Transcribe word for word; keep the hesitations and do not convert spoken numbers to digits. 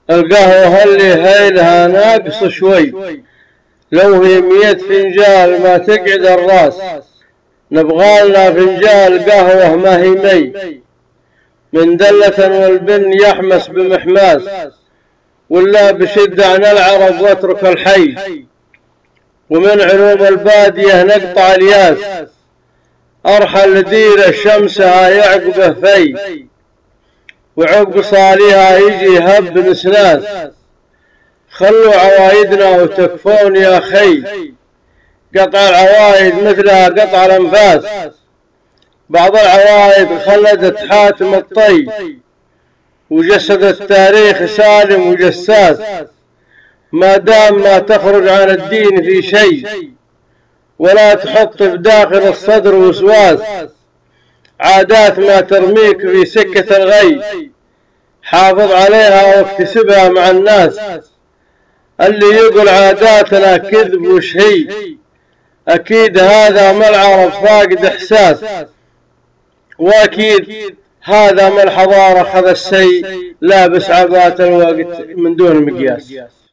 القهوة اللي هيلها ناقص شوي، لو هي مية فنجال ما تقعد الراس. نبغالنا فنجال قهوة ما هي مي، من دلة والبن يحمس بمحماس، ولا بشد عن العرب واترك الحي. ومن علوم البادية نقطع الياس، أرحل لدير شمسها يعقبه في، وعقب صاليها يجي هب نسناس. خلوا عوايدنا وتكفون يا خي، قطع العوايد مثلها قطع الأنفاس. بعض العوايد خلدت حاتم الطي، وجسد التاريخ سالم وجساس. ما دام ما تخرج عن الدين في شيء، ولا تحط بداخل الصدر وسواس. عادات ما ترميك في سكة الغي، حافظ عليها واكتسبها مع الناس. اللي يقول عاداتنا كذب وش هي، أكيد هذا ما العرب فاقد إحساس. وأكيد هذا ما الحضارة خذ السي، لابس عبات الوقت من دون مقياس.